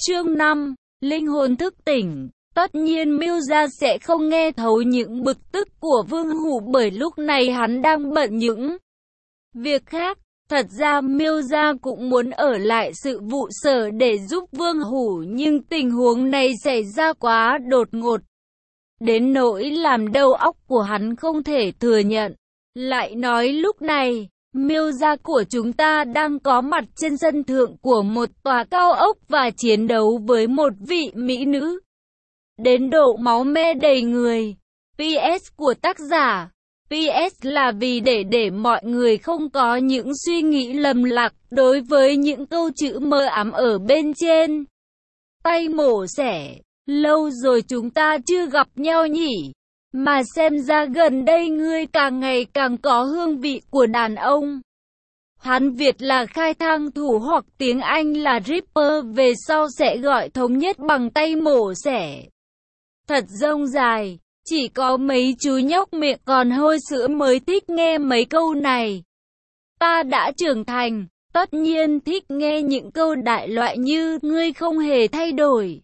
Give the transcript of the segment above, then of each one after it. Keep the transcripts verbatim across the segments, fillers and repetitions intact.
Chương năm. Linh hồn thức tỉnh. Tất nhiên Miêu Gia sẽ không nghe thấu những bực tức của Vương Hủ, bởi lúc này hắn đang bận những việc khác. Thật ra Miêu Gia cũng muốn ở lại sự vụ sở để giúp Vương Hủ, nhưng tình huống này xảy ra quá đột ngột, đến nỗi làm đầu óc của hắn không thể thừa nhận. Lại nói lúc này, Miêu Gia của chúng ta đang có mặt trên sân thượng của một tòa cao ốc và chiến đấu với một vị mỹ nữ đến độ máu me đầy người. pê ét của tác giả. pê ét là vì để để mọi người không có những suy nghĩ lầm lạc đối với những câu chữ mơ ám ở bên trên. Tay mổ xẻ. Lâu rồi chúng ta chưa gặp nhau nhỉ? Mà xem ra gần đây ngươi càng ngày càng có hương vị của đàn ông. Hán Việt là khai thang thủ hoặc tiếng Anh là Ripper, về sau sẽ gọi thống nhất bằng tay mổ xẻ. Thật rông dài, chỉ có mấy chú nhóc miệng còn hôi sữa mới thích nghe mấy câu này. Ta đã trưởng thành, tất nhiên thích nghe những câu đại loại như ngươi không hề thay đổi,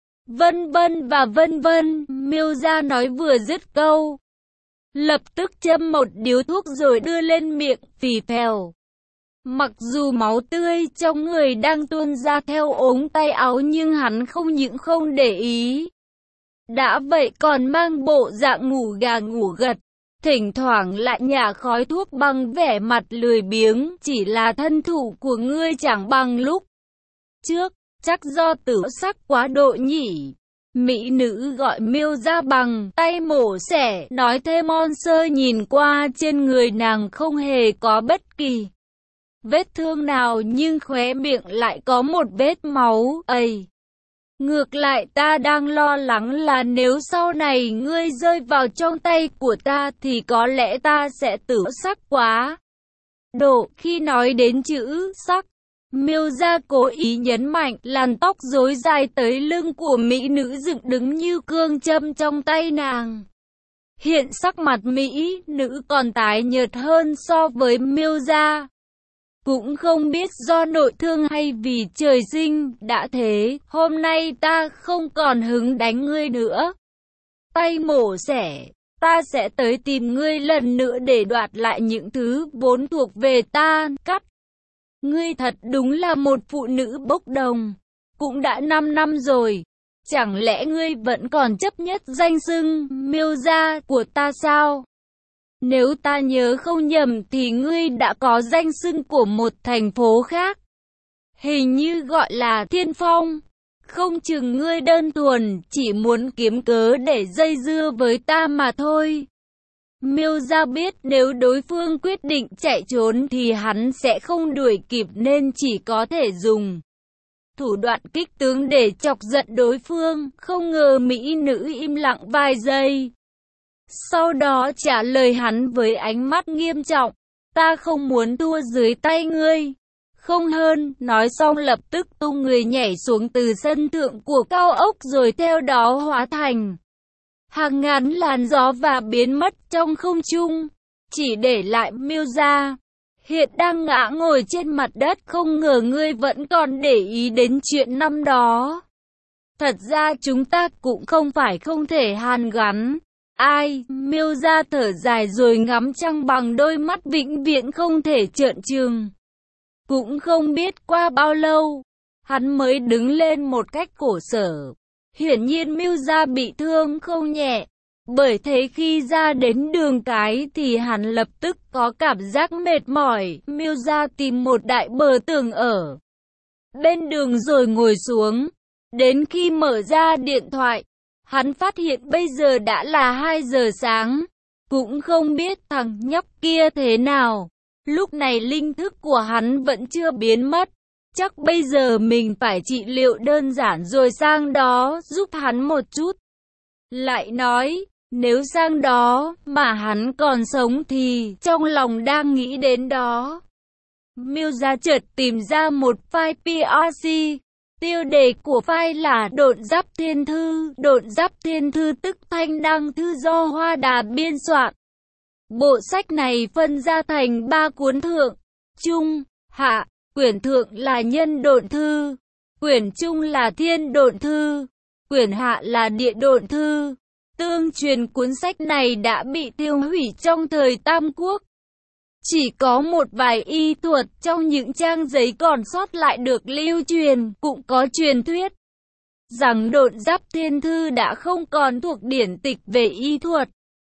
vân vân và vân vân. Miêu Gia nói vừa dứt câu, lập tức châm một điếu thuốc rồi đưa lên miệng, phì phèo. Mặc dù máu tươi trong người đang tuôn ra theo ống tay áo, nhưng hắn không những không để ý, đã vậy còn mang bộ dạng ngủ gà ngủ gật, thỉnh thoảng lại nhả khói thuốc bằng vẻ mặt lười biếng. Chỉ là thân thủ của ngươi chẳng bằng lúc trước, chắc do tử sắc quá độ nhỉ? Mỹ nữ gọi Miêu Gia bằng tay mổ xẻ, nói thêm. Monster nhìn qua trên người nàng không hề có bất kỳ vết thương nào, nhưng khóe miệng lại có một vết máu. Ây! Ngược lại ta đang lo lắng là nếu sau này ngươi rơi vào trong tay của ta thì có lẽ ta sẽ tử sắc quá độ. Khi nói đến chữ sắc, Miêu Gia cố ý nhấn mạnh, làn tóc rối dài tới lưng của mỹ nữ dựng đứng như cương châm trong tay nàng. Hiện sắc mặt mỹ nữ còn tái nhợt hơn so với Miêu Gia. Cũng không biết do nội thương hay vì trời sinh đã thế, hôm nay ta không còn hứng đánh ngươi nữa. Tay mổ xẻ, ta sẽ tới tìm ngươi lần nữa để đoạt lại những thứ vốn thuộc về ta. Cắt. Ngươi thật đúng là một phụ nữ bốc đồng. Cũng đã năm năm rồi, chẳng lẽ ngươi vẫn còn chấp nhất danh xưng Miêu Gia của ta sao? Nếu ta nhớ không nhầm thì ngươi đã có danh xưng của một thành phố khác, hình như gọi là Thiên Phong. Không chừng ngươi đơn thuần chỉ muốn kiếm cớ để dây dưa với ta mà thôi. Miêu Gia biết nếu đối phương quyết định chạy trốn thì hắn sẽ không đuổi kịp, nên chỉ có thể dùng thủ đoạn kích tướng để chọc giận đối phương. Không ngờ mỹ nữ im lặng vài giây, sau đó trả lời hắn với ánh mắt nghiêm trọng, ta không muốn thua dưới tay ngươi. Không hơn. Nói xong lập tức tung người nhảy xuống từ sân thượng của cao ốc, rồi theo đó hóa thành hàng ngàn làn gió và biến mất trong không trung, chỉ để lại Miêu Gia hiện đang ngã ngồi trên mặt đất. Không ngờ ngươi vẫn còn để ý đến chuyện năm đó. Thật ra chúng ta cũng không phải không thể hàn gắn. Ai? Miêu Gia thở dài rồi ngắm trăng bằng đôi mắt vĩnh viễn không thể trợn trừng. Cũng không biết qua bao lâu, hắn mới đứng lên một cách khổ sở. Hiển nhiên Miêu Gia bị thương không nhẹ, bởi thế khi ra đến đường cái thì hắn lập tức có cảm giác mệt mỏi. Miêu Gia tìm một đại bờ tường ở bên đường rồi ngồi xuống. Đến khi mở ra điện thoại, hắn phát hiện bây giờ đã là hai giờ sáng. Cũng không biết thằng nhóc kia thế nào. Lúc này linh thức của hắn vẫn chưa biến mất. Chắc bây giờ mình phải trị liệu đơn giản rồi sang đó giúp hắn một chút. Lại nói, nếu sang đó mà hắn còn sống thì trong lòng đang nghĩ đến đó. Miêu Gia chợt tìm ra một file pê rờ xê. Tiêu đề của file là Độn Giáp Thiên Thư. Độn Giáp Thiên Thư tức Thanh Đăng Thư, do Hoa Đà biên soạn. Bộ sách này phân ra thành ba cuốn: thượng, trung, hạ. Quyển thượng là Nhân Độn Thư, Quyển trung là thiên độn thư, quyển hạ là địa độn thư. Tương truyền cuốn sách này đã bị tiêu hủy trong thời Tam Quốc. Chỉ có một vài y thuật trong những trang giấy còn sót lại được lưu truyền, cũng có truyền thuyết rằng Độn Giáp Thiên Thư đã không còn thuộc điển tịch về y thuật.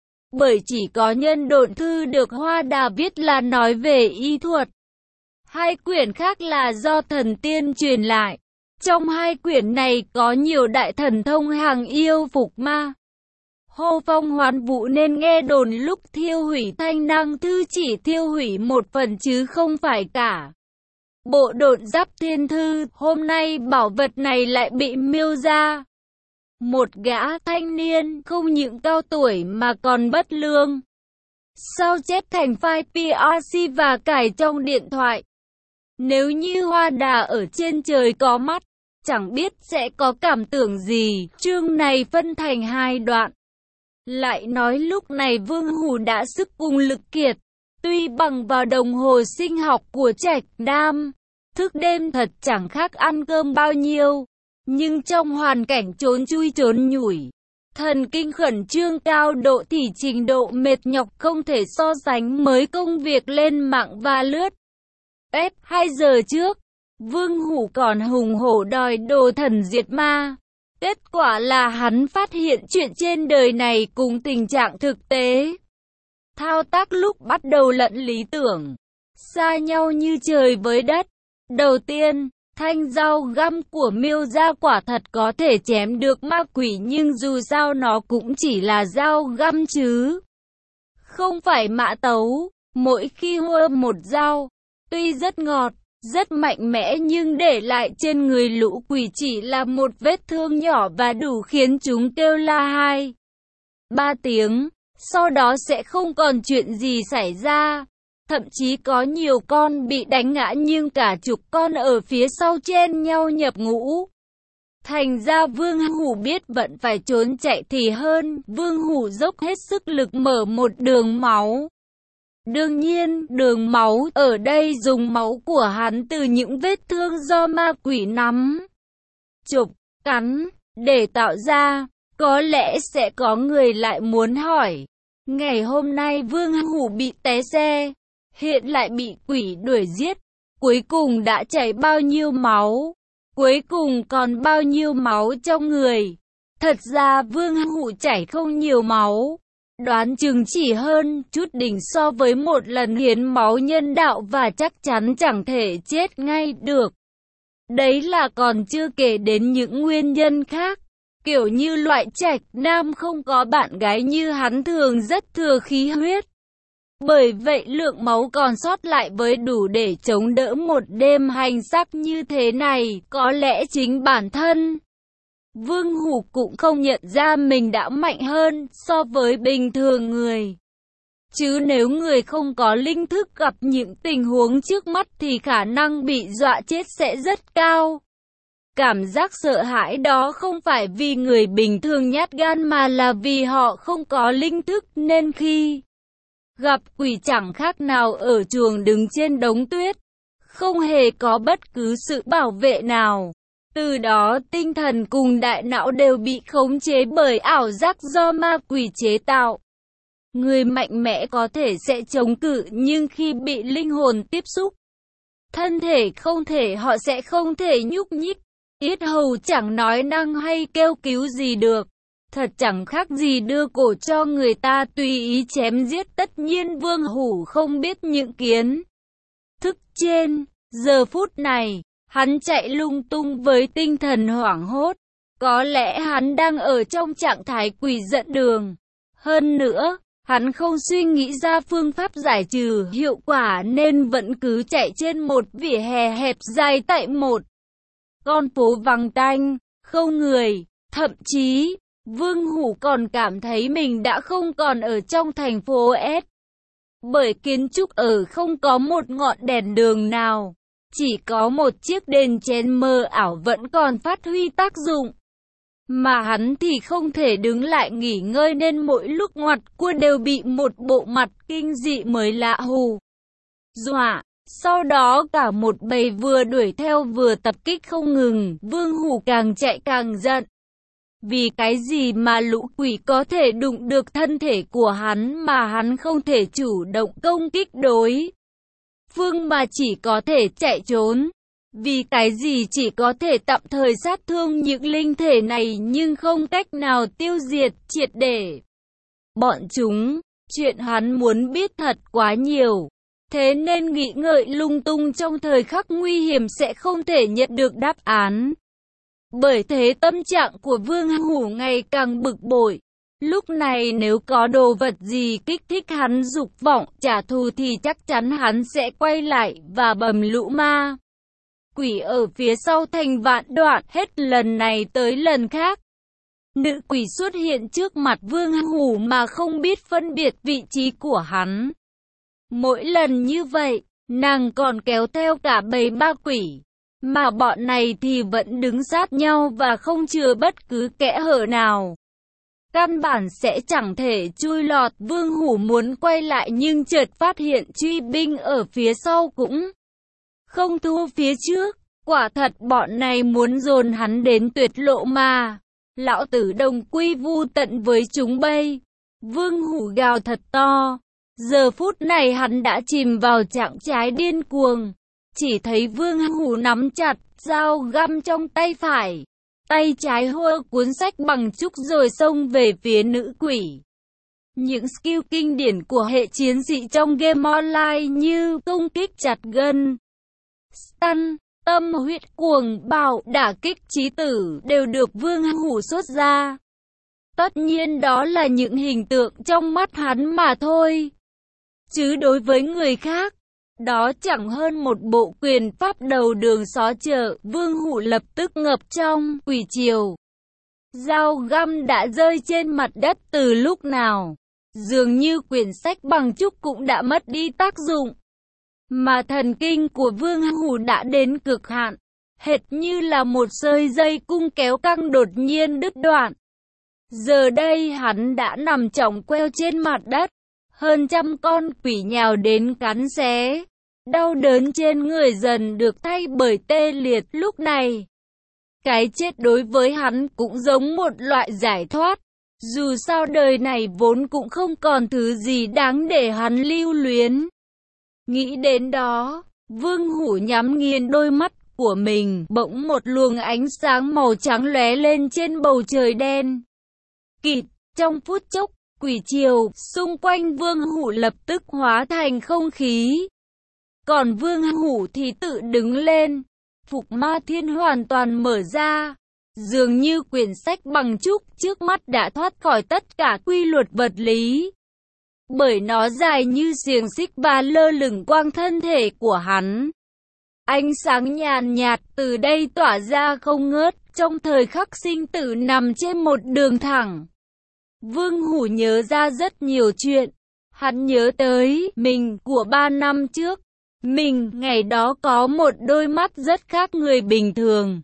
Bởi chỉ có Nhân Độn Thư được Hoa Đà viết là nói về y thuật. Hai quyển khác là do thần tiên truyền lại. Trong hai quyển này có nhiều đại thần thông hàng yêu phục ma, hô phong hoán vũ, nên nghe đồn lúc thiêu hủy Thanh Năng Thư chỉ thiêu hủy một phần chứ không phải cả bộ Độn Giáp Thiên Thư. Hôm nay bảo vật này lại bị miêu ra. Một gã thanh niên không những cao tuổi mà còn bất lương, sao chép thành file pê rờ xê và cài trong điện thoại. Nếu như Hoa Đà ở trên trời có mắt, chẳng biết sẽ có cảm tưởng gì. Chương này phân thành hai đoạn. Lại nói lúc này Vương Hủ đã sức cùng lực kiệt, tuy bằng vào đồng hồ sinh học của Trạch Nam, thức đêm thật chẳng khác ăn cơm bao nhiêu, nhưng trong hoàn cảnh trốn chui trốn nhủi, thần kinh khẩn trương cao độ thì trình độ mệt nhọc không thể so sánh mới công việc lên mạng và lướt ép. Hai giờ trước, Vương Hủ còn hùng hổ đòi đồ thần diệt ma. Kết quả là hắn phát hiện chuyện trên đời này cùng tình trạng thực tế, thao tác lúc bắt đầu lẫn lý tưởng, xa nhau như trời với đất. Đầu tiên, thanh dao găm của Miêu gia quả thật có thể chém được ma quỷ, nhưng dù sao nó cũng chỉ là dao găm chứ không phải mã tấu. Mỗi khi hơ một dao, tuy rất ngọt, rất mạnh mẽ, nhưng để lại trên người lũ quỷ chỉ là một vết thương nhỏ và đủ khiến chúng kêu la hai, ba tiếng, sau đó sẽ không còn chuyện gì xảy ra. Thậm chí có nhiều con bị đánh ngã nhưng cả chục con ở phía sau chen nhau nhập ngũ. Thành ra Vương Hủ biết vẫn phải trốn chạy thì hơn. Vương Hủ dốc hết sức lực mở một đường máu. Đương nhiên, đường máu ở đây dùng máu của hắn từ những vết thương do ma quỷ nắm, chụp, cắn, để tạo ra. Có lẽ sẽ có người lại muốn hỏi, ngày hôm nay Vương Hủ bị té xe, hiện lại bị quỷ đuổi giết, cuối cùng đã chảy bao nhiêu máu, cuối cùng còn bao nhiêu máu trong người. Thật ra Vương Hủ chảy không nhiều máu, đoán chừng chỉ hơn chút đỉnh so với một lần hiến máu nhân đạo, và chắc chắn chẳng thể chết ngay được. Đấy là còn chưa kể đến những nguyên nhân khác, kiểu như loại Trạch Nam không có bạn gái như hắn thường rất thừa khí huyết. Bởi vậy lượng máu còn sót lại với đủ để chống đỡ một đêm hành xác như thế này. Có lẽ chính bản thân Vương Hủ cũng không nhận ra mình đã mạnh hơn so với bình thường người. Chứ nếu người không có linh thức gặp những tình huống trước mắt thì khả năng bị dọa chết sẽ rất cao. Cảm giác sợ hãi đó không phải vì người bình thường nhát gan mà là vì họ không có linh thức, nên khi gặp quỷ chẳng khác nào ở chuồng đứng trên đống tuyết, không hề có bất cứ sự bảo vệ nào. Từ đó tinh thần cùng đại não đều bị khống chế bởi ảo giác do ma quỷ chế tạo. Người mạnh mẽ có thể sẽ chống cự, nhưng khi bị linh hồn tiếp xúc, thân thể không thể, họ sẽ không thể nhúc nhích, yết hầu chẳng nói năng hay kêu cứu gì được. Thật chẳng khác gì đưa cổ cho người ta tùy ý chém giết. Tất nhiên Vương Hủ không biết những kiến thức trên. Giờ phút này, hắn chạy lung tung với tinh thần hoảng hốt. Có lẽ hắn đang ở trong trạng thái quỷ giận đường. Hơn nữa, hắn không suy nghĩ ra phương pháp giải trừ hiệu quả nên vẫn cứ chạy trên một vỉa hè hẹp dài tại một con phố vắng tanh, không người. Thậm chí, Vương Hủ còn cảm thấy mình đã không còn ở trong thành phố S. Bởi kiến trúc ở không có một ngọn đèn đường nào, chỉ có một chiếc đèn chén mờ ảo vẫn còn phát huy tác dụng. Mà hắn thì không thể đứng lại nghỉ ngơi nên mỗi lúc ngoặt cua đều bị một bộ mặt kinh dị mới lạ hù dọa. Sau đó cả một bầy vừa đuổi theo vừa tập kích không ngừng, Vương Hủ càng chạy càng giận. Vì cái gì mà lũ quỷ có thể đụng được thân thể của hắn mà hắn không thể chủ động công kích đối phương mà chỉ có thể chạy trốn? Vì cái gì chỉ có thể tạm thời sát thương những linh thể này nhưng không cách nào tiêu diệt triệt để bọn chúng? Chuyện hắn muốn biết thật quá nhiều. Thế nên nghĩ ngợi lung tung trong thời khắc nguy hiểm sẽ không thể nhận được đáp án. Bởi thế tâm trạng của Vương Hủ ngày càng bực bội. Lúc này nếu có đồ vật gì kích thích hắn dục vọng trả thù thì chắc chắn hắn sẽ quay lại và bầm lũ ma quỷ ở phía sau thành vạn đoạn, hết lần này tới lần khác. Nữ quỷ xuất hiện trước mặt Vương Hủ mà không biết phân biệt vị trí của hắn. Mỗi lần như vậy, nàng còn kéo theo cả bầy ma quỷ, mà bọn này thì vẫn đứng sát nhau và không chừa bất cứ kẽ hở nào. Căn bản sẽ chẳng thể chui lọt. Vương Hủ muốn quay lại nhưng chợt phát hiện truy binh ở phía sau cũng không thua phía trước. Quả thật bọn này muốn dồn hắn đến tuyệt lộ mà. Lão tử đồng quy vu tận với chúng bây. Vương Hủ gào thật to. Giờ phút này hắn đã chìm vào trạng thái điên cuồng. Chỉ thấy Vương Hủ nắm chặt dao găm trong tay phải, tay trái hô cuốn sách bằng trúc rồi xông về phía nữ quỷ. Những skill kinh điển của hệ chiến sĩ trong game online như công kích chặt gân, stun, tâm huyết cuồng bạo, đả kích chí tử đều được Vương Hủ xuất ra. Tất nhiên đó là những hình tượng trong mắt hắn mà thôi. Chứ đối với người khác, đó chẳng hơn một bộ quyền pháp đầu đường xó chợ. Vương Hủ lập tức ngập trong quỷ triều. Dao găm đã rơi trên mặt đất từ lúc nào. Dường như quyển sách bằng trúc cũng đã mất đi tác dụng. Mà thần kinh của Vương Hủ đã đến cực hạn. Hệt như là một sợi dây cung kéo căng đột nhiên đứt đoạn. Giờ đây hắn đã nằm chỏng queo trên mặt đất. Hơn trăm con quỷ nhào đến cắn xé. Đau đớn trên người dần được thay bởi tê liệt. Lúc này, cái chết đối với hắn cũng giống một loại giải thoát. Dù sao đời này vốn cũng không còn thứ gì đáng để hắn lưu luyến. Nghĩ đến đó, Vương Hủ nhắm nghiền đôi mắt của mình. Bỗng một luồng ánh sáng màu trắng lóe lên trên bầu trời đen kịt. Trong phút chốc, quỷ triều xung quanh Vương Hủ lập tức hóa thành không khí. Còn Vương Hủ thì tự đứng lên. Phục Ma Thiên hoàn toàn mở ra. Dường như quyển sách bằng trúc trước mắt đã thoát khỏi tất cả quy luật vật lý. Bởi nó dài như xiềng xích và lơ lửng quanh thân thể của hắn. Ánh sáng nhàn nhạt từ đây tỏa ra không ngớt. Trong thời khắc sinh tử nằm trên một đường thẳng, Vương Hủ nhớ ra rất nhiều chuyện. Hắn nhớ tới mình của ba năm trước. Mình ngày đó có một đôi mắt rất khác người bình thường.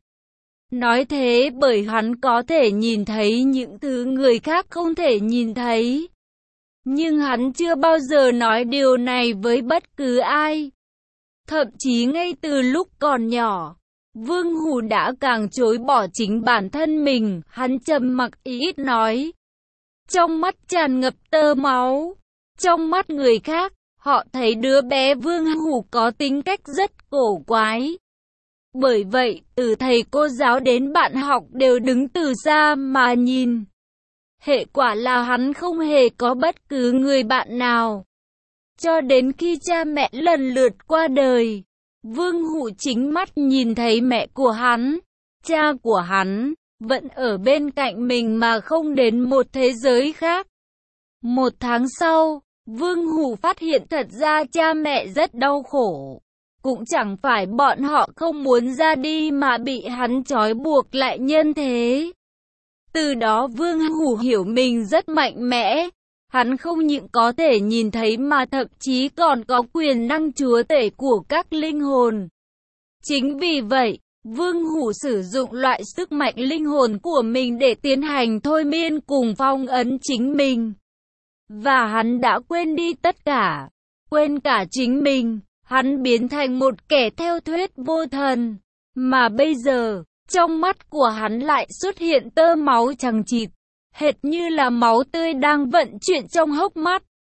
Nói thế bởi hắn có thể nhìn thấy những thứ người khác không thể nhìn thấy. Nhưng hắn chưa bao giờ nói điều này với bất cứ ai. Thậm chí ngay từ lúc còn nhỏ, Vương Hủ đã càng chối bỏ chính bản thân mình. Hắn trầm mặc ít nói. Trong mắt tràn ngập tơ máu. Trong mắt người khác, họ thấy đứa bé Vương Hủ có tính cách rất cổ quái. Bởi vậy, từ thầy cô giáo đến bạn học đều đứng từ xa mà nhìn. Hệ quả là hắn không hề có bất cứ người bạn nào. Cho đến khi cha mẹ lần lượt qua đời, Vương Hủ chính mắt nhìn thấy mẹ của hắn, cha của hắn, vẫn ở bên cạnh mình mà không đến một thế giới khác. Một tháng sau, Vương Hủ phát hiện thật ra cha mẹ rất đau khổ. Cũng chẳng phải bọn họ không muốn ra đi mà bị hắn trói buộc lại nhân thế. Từ đó Vương Hủ hiểu mình rất mạnh mẽ. Hắn không những có thể nhìn thấy mà thậm chí còn có quyền năng chúa tể của các linh hồn. Chính vì vậy, Vương Hủ sử dụng loại sức mạnh linh hồn của mình để tiến hành thôi miên cùng phong ấn chính mình. Và hắn đã quên đi tất cả, quên cả chính mình. hắn biến thành một kẻ theo thuyết vô thần. Mà bây giờ, trong mắt của hắn lại xuất hiện tơ máu chằng chịt, hệt như là máu tươi đang vận chuyển trong hốc mắt.